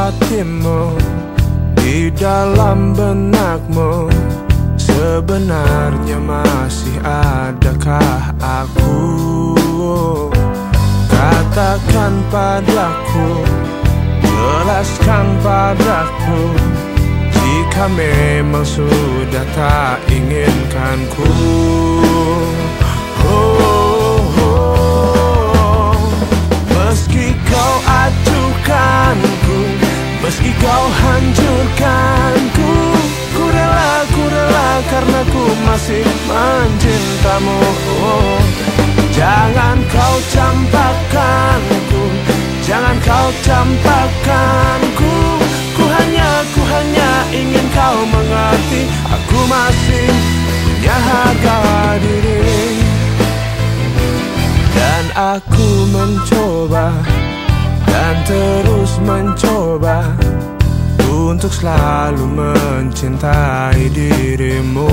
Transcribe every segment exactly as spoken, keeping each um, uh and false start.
hatimu, di dalam benakmu, sebenarnya masih adakah aku? Katakan padaku, jelaskan padaku, jika memang sudah tak inginkanku. Oh, oh. Meski kau acuhkanku, meski kau hancurkanku, ku rela, ku rela karena ku masih mencintamu. Oh. Jangan kau campakkanku, jangan kau campakkanku. Ku hanya, ku hanya ingin kau mengerti, aku masih punya harga diri. Dan aku mencoba, dan terus mencoba untuk selalu mencintai dirimu.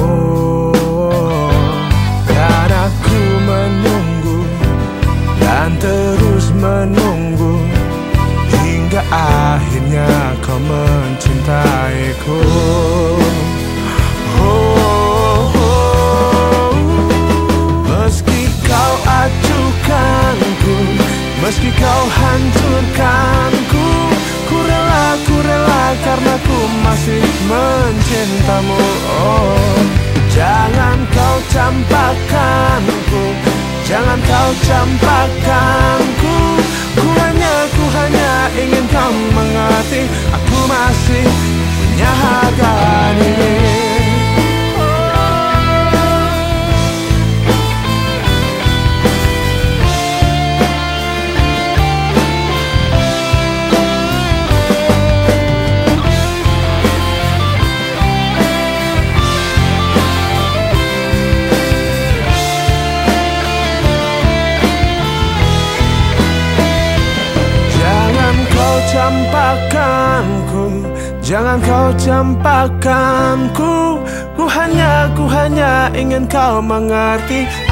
Dan aku menunggu, dan terus menunggu, hingga akhirnya kau mencintaiku. Oh, oh. Meski kau acuhkanku, meski kau hancurkanku, ku rela, ku rela karena ku masih mencintamu. Oh. Jangan kau campakkanku, jangan kau campakkanku. Ku hanya, ku hanya ingin kau mengerti, aku masih punya harga diri. Campakkanku, jangan kau campakkanku. Ku hanya, ku hanya ingin kau mengerti,